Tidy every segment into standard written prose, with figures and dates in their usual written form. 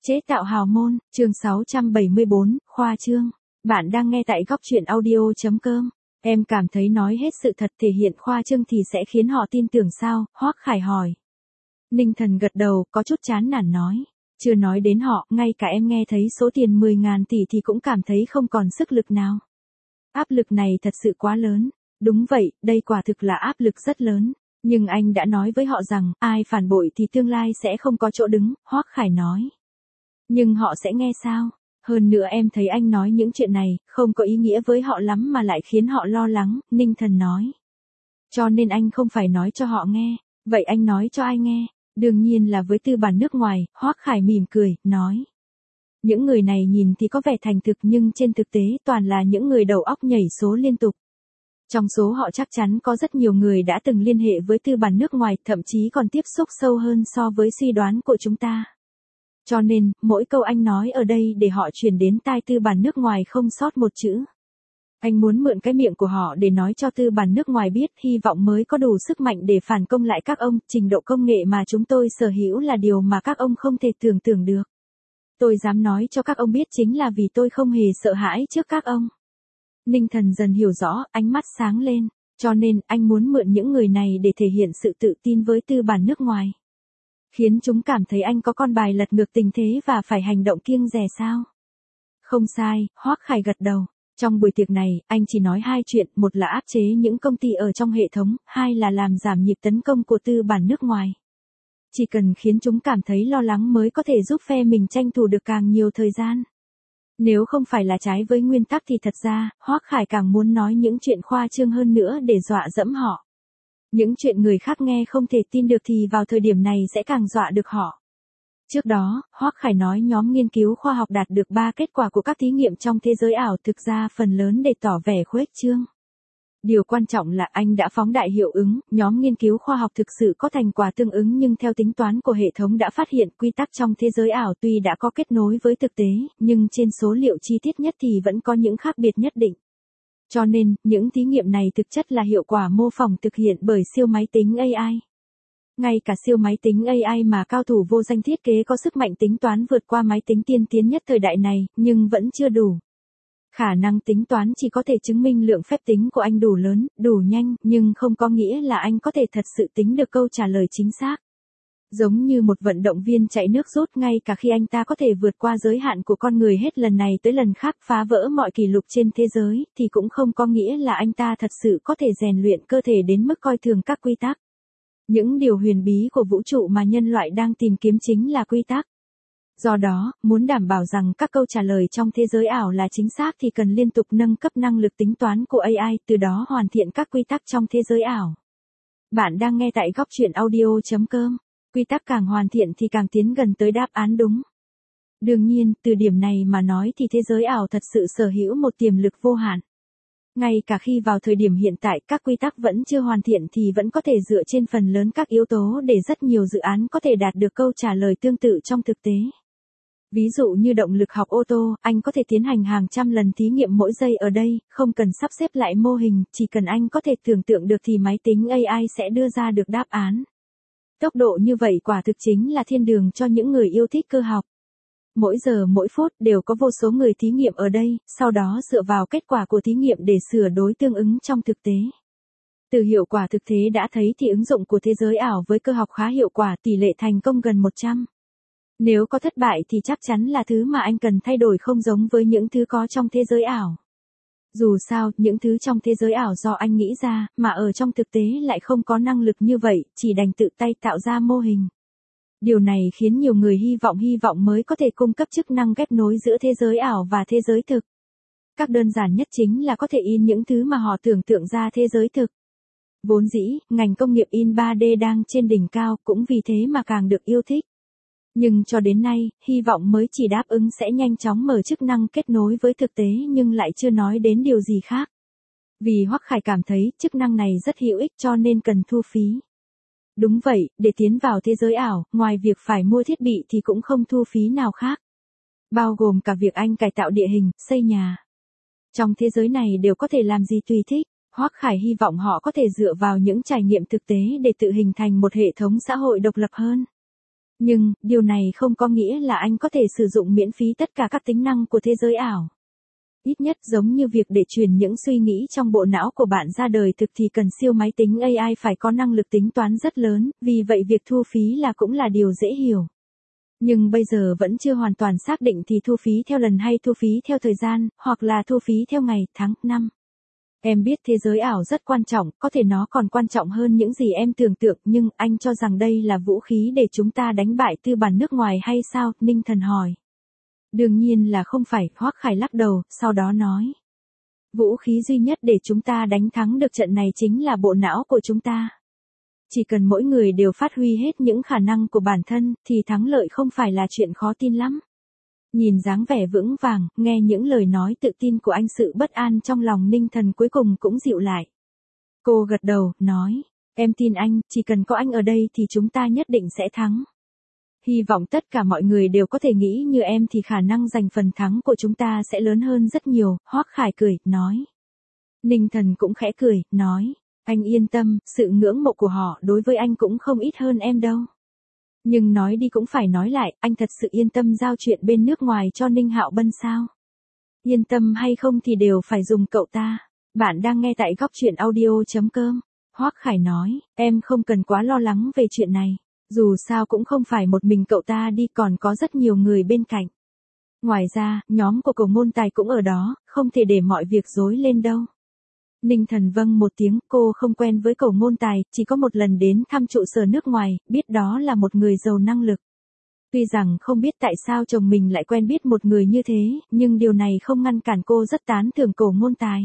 Chế tạo hào môn, chương 674, khoa trương. Bạn đang nghe tại góc truyện audio.com. Em cảm thấy nói hết sự thật thể hiện khoa trương thì sẽ khiến họ tin tưởng sao? Hoắc Khải hỏi. Ninh Thần gật đầu, có chút chán nản nói. Chưa nói đến họ, ngay cả em nghe thấy số tiền 10.000 tỷ thì cũng cảm thấy không còn sức lực nào. Áp lực này thật sự quá lớn. Đúng vậy, đây quả thực là áp lực rất lớn. Nhưng anh đã nói với họ rằng, ai phản bội thì tương lai sẽ không có chỗ đứng, Hoắc Khải nói. Nhưng họ sẽ nghe sao? Hơn nữa em thấy anh nói những chuyện này, không có ý nghĩa với họ lắm mà lại khiến họ lo lắng, Ninh Thần nói. Cho nên anh không phải nói cho họ nghe, vậy anh nói cho ai nghe? Đương nhiên là với tư bản nước ngoài, Hoắc Khải mỉm cười, nói. Những người này nhìn thì có vẻ thành thực nhưng trên thực tế toàn là những người đầu óc nhảy số liên tục. Trong số họ chắc chắn có rất nhiều người đã từng liên hệ với tư bản nước ngoài, thậm chí còn tiếp xúc sâu hơn so với suy đoán của chúng ta. Cho nên, mỗi câu anh nói ở đây để họ truyền đến tai tư bản nước ngoài không sót một chữ. Anh muốn mượn cái miệng của họ để nói cho tư bản nước ngoài biết, hy vọng mới có đủ sức mạnh để phản công lại các ông. Trình độ công nghệ mà chúng tôi sở hữu là điều mà các ông không thể tưởng tượng được. Tôi dám nói cho các ông biết chính là vì tôi không hề sợ hãi trước các ông. Ninh Thần dần hiểu rõ, ánh mắt sáng lên. Cho nên, anh muốn mượn những người này để thể hiện sự tự tin với tư bản nước ngoài. Khiến chúng cảm thấy anh có con bài lật ngược tình thế và phải hành động kiêng dè sao? Không sai, Hoắc Khải gật đầu. Trong buổi tiệc này, anh chỉ nói hai chuyện, một là áp chế những công ty ở trong hệ thống, hai là làm giảm nhịp tấn công của tư bản nước ngoài. Chỉ cần khiến chúng cảm thấy lo lắng mới có thể giúp phe mình tranh thủ được càng nhiều thời gian. Nếu không phải là trái với nguyên tắc thì thật ra, Hoắc Khải càng muốn nói những chuyện khoa trương hơn nữa để dọa dẫm họ. Những chuyện người khác nghe không thể tin được thì vào thời điểm này sẽ càng dọa được họ. Trước đó, Hoắc Khải nói nhóm nghiên cứu khoa học đạt được 3 kết quả của các thí nghiệm trong thế giới ảo, thực ra phần lớn để tỏ vẻ khuếch trương. Điều quan trọng là anh đã phóng đại hiệu ứng, nhóm nghiên cứu khoa học thực sự có thành quả tương ứng nhưng theo tính toán của hệ thống đã phát hiện quy tắc trong thế giới ảo tuy đã có kết nối với thực tế, nhưng trên số liệu chi tiết nhất thì vẫn có những khác biệt nhất định. Cho nên, những thí nghiệm này thực chất là hiệu quả mô phỏng thực hiện bởi siêu máy tính AI. Ngay cả siêu máy tính AI mà cao thủ vô danh thiết kế có sức mạnh tính toán vượt qua máy tính tiên tiến nhất thời đại này, nhưng vẫn chưa đủ. Khả năng tính toán chỉ có thể chứng minh lượng phép tính của anh đủ lớn, đủ nhanh, nhưng không có nghĩa là anh có thể thật sự tính được câu trả lời chính xác. Giống như một vận động viên chạy nước rút, ngay cả khi anh ta có thể vượt qua giới hạn của con người hết lần này tới lần khác, phá vỡ mọi kỷ lục trên thế giới, thì cũng không có nghĩa là anh ta thật sự có thể rèn luyện cơ thể đến mức coi thường các quy tắc. Những điều huyền bí của vũ trụ mà nhân loại đang tìm kiếm chính là quy tắc. Do đó, muốn đảm bảo rằng các câu trả lời trong thế giới ảo là chính xác thì cần liên tục nâng cấp năng lực tính toán của AI, từ đó hoàn thiện các quy tắc trong thế giới ảo. Bạn đang nghe tại góc truyện audio.com. Quy tắc càng hoàn thiện thì càng tiến gần tới đáp án đúng. Đương nhiên, từ điểm này mà nói thì thế giới ảo thật sự sở hữu một tiềm lực vô hạn. Ngay cả khi vào thời điểm hiện tại các quy tắc vẫn chưa hoàn thiện thì vẫn có thể dựa trên phần lớn các yếu tố để rất nhiều dự án có thể đạt được câu trả lời tương tự trong thực tế. Ví dụ như động lực học ô tô, anh có thể tiến hành hàng trăm lần thí nghiệm mỗi giây ở đây, không cần sắp xếp lại mô hình, chỉ cần anh có thể tưởng tượng được thì máy tính AI sẽ đưa ra được đáp án. Tốc độ như vậy quả thực chính là thiên đường cho những người yêu thích cơ học. Mỗi giờ mỗi phút đều có vô số người thí nghiệm ở đây, sau đó dựa vào kết quả của thí nghiệm để sửa đổi tương ứng trong thực tế. Từ hiệu quả thực tế đã thấy thì ứng dụng của thế giới ảo với cơ học khá hiệu quả, tỷ lệ thành công gần 100. Nếu có thất bại thì chắc chắn là thứ mà anh cần thay đổi không giống với những thứ có trong thế giới ảo. Dù sao, những thứ trong thế giới ảo do anh nghĩ ra, mà ở trong thực tế lại không có năng lực như vậy, chỉ đành tự tay tạo ra mô hình. Điều này khiến nhiều người hy vọng mới có thể cung cấp chức năng ghép nối giữa thế giới ảo và thế giới thực. Các đơn giản nhất chính là có thể in những thứ mà họ tưởng tượng ra thế giới thực. Vốn dĩ, ngành công nghiệp in 3D đang trên đỉnh cao, cũng vì thế mà càng được yêu thích. Nhưng cho đến nay, hy vọng mới chỉ đáp ứng sẽ nhanh chóng mở chức năng kết nối với thực tế nhưng lại chưa nói đến điều gì khác. Vì Hoắc Khải cảm thấy chức năng này rất hữu ích cho nên cần thu phí. Đúng vậy, để tiến vào thế giới ảo, ngoài việc phải mua thiết bị thì cũng không thu phí nào khác. Bao gồm cả việc anh cải tạo địa hình, xây nhà. Trong thế giới này đều có thể làm gì tùy thích. Hoắc Khải hy vọng họ có thể dựa vào những trải nghiệm thực tế để tự hình thành một hệ thống xã hội độc lập hơn. Nhưng, điều này không có nghĩa là anh có thể sử dụng miễn phí tất cả các tính năng của thế giới ảo. Ít nhất giống như việc để truyền những suy nghĩ trong bộ não của bạn ra đời thực thì cần siêu máy tính AI phải có năng lực tính toán rất lớn, vì vậy việc thu phí cũng là điều dễ hiểu. Nhưng bây giờ vẫn chưa hoàn toàn xác định thì thu phí theo lần hay thu phí theo thời gian, hoặc là thu phí theo ngày, tháng, năm. Em biết thế giới ảo rất quan trọng, có thể nó còn quan trọng hơn những gì em tưởng tượng, nhưng anh cho rằng đây là vũ khí để chúng ta đánh bại tư bản nước ngoài hay sao? Ninh Thần hỏi. Đương nhiên là không phải, Hoắc Khải lắc đầu, sau đó nói. Vũ khí duy nhất để chúng ta đánh thắng được trận này chính là bộ não của chúng ta. Chỉ cần mỗi người đều phát huy hết những khả năng của bản thân, thì thắng lợi không phải là chuyện khó tin lắm. Nhìn dáng vẻ vững vàng, nghe những lời nói tự tin của anh, sự bất an trong lòng Ninh Thần cuối cùng cũng dịu lại. Cô gật đầu, nói, em tin anh, chỉ cần có anh ở đây thì chúng ta nhất định sẽ thắng. Hy vọng tất cả mọi người đều có thể nghĩ như em thì khả năng giành phần thắng của chúng ta sẽ lớn hơn rất nhiều, Hoắc Khải cười, nói. Ninh Thần cũng khẽ cười, nói, anh yên tâm, sự ngưỡng mộ của họ đối với anh cũng không ít hơn em đâu. Nhưng nói đi cũng phải nói lại, anh thật sự yên tâm giao chuyện bên nước ngoài cho Ninh Hạo Bân sao? Yên tâm hay không thì đều phải dùng cậu ta. Bạn đang nghe tại góc chuyện audio.com. Hoắc Khải nói, em không cần quá lo lắng về chuyện này. Dù sao cũng không phải một mình cậu ta đi, còn có rất nhiều người bên cạnh. Ngoài ra, nhóm của Cầu Môn Tài cũng ở đó, không thể để mọi việc rối lên đâu. Ninh Thần vâng một tiếng, cô không quen với Cầu Môn Tài, chỉ có một lần đến thăm trụ sở nước ngoài, biết đó là một người giàu năng lực. Tuy rằng không biết tại sao chồng mình lại quen biết một người như thế, nhưng điều này không ngăn cản cô rất tán thưởng Cầu Môn Tài.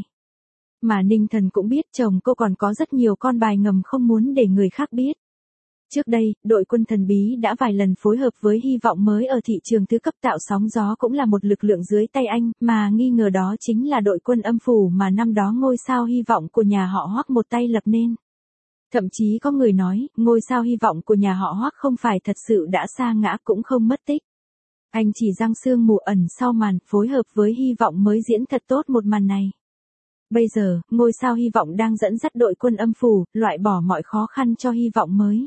Mà Ninh Thần cũng biết chồng cô còn có rất nhiều con bài ngầm không muốn để người khác biết. Trước đây, đội quân thần bí đã vài lần phối hợp với Hy vọng mới ở thị trường thứ cấp, tạo sóng gió cũng là một lực lượng dưới tay anh, mà nghi ngờ đó chính là đội quân âm phủ mà năm đó ngôi sao hy vọng của nhà họ Hoắc một tay lập nên. Thậm chí có người nói, ngôi sao hy vọng của nhà họ Hoắc không phải thật sự đã sa ngã cũng không mất tích. Anh chỉ giăng xương mù ẩn sau màn, phối hợp với Hy vọng mới diễn thật tốt một màn này. Bây giờ, ngôi sao hy vọng đang dẫn dắt đội quân âm phủ, loại bỏ mọi khó khăn cho Hy vọng mới.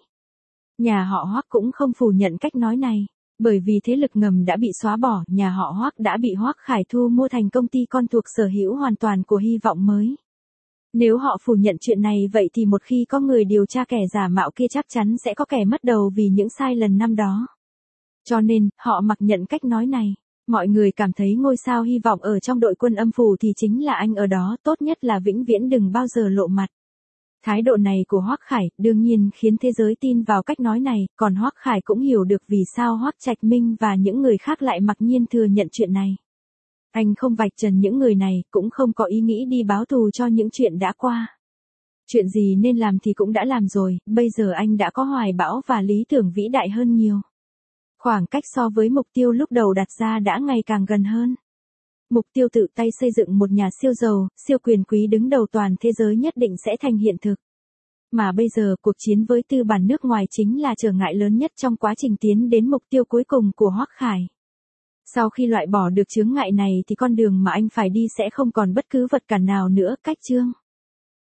Nhà họ Hoắc cũng không phủ nhận cách nói này, bởi vì thế lực ngầm đã bị xóa bỏ, nhà họ Hoắc đã bị Hoắc Khải thu mua thành công ty con thuộc sở hữu hoàn toàn của Hy vọng mới. Nếu họ phủ nhận chuyện này vậy thì một khi có người điều tra kẻ giả mạo kia chắc chắn sẽ có kẻ mất đầu vì những sai lần năm đó. Cho nên, họ mặc nhận cách nói này. Mọi người cảm thấy ngôi sao hy vọng ở trong đội quân âm phủ thì chính là anh ở đó, tốt nhất là vĩnh viễn đừng bao giờ lộ mặt. Thái độ này của Hoắc Khải đương nhiên khiến thế giới tin vào cách nói này, còn Hoắc Khải cũng hiểu được vì sao Hoắc Trạch Minh và những người khác lại mặc nhiên thừa nhận chuyện này. Anh không vạch trần những người này, cũng không có ý nghĩ đi báo thù cho những chuyện đã qua. Chuyện gì nên làm thì cũng đã làm rồi, bây giờ anh đã có hoài bão và lý tưởng vĩ đại hơn nhiều. Khoảng cách so với mục tiêu lúc đầu đặt ra đã ngày càng gần hơn. Mục tiêu tự tay xây dựng một nhà siêu giàu, siêu quyền quý đứng đầu toàn thế giới nhất định sẽ thành hiện thực. Mà bây giờ cuộc chiến với tư bản nước ngoài chính là trở ngại lớn nhất trong quá trình tiến đến mục tiêu cuối cùng của Hoắc Khải. Sau khi loại bỏ được chướng ngại này thì con đường mà anh phải đi sẽ không còn bất cứ vật cản nào nữa, cách chương.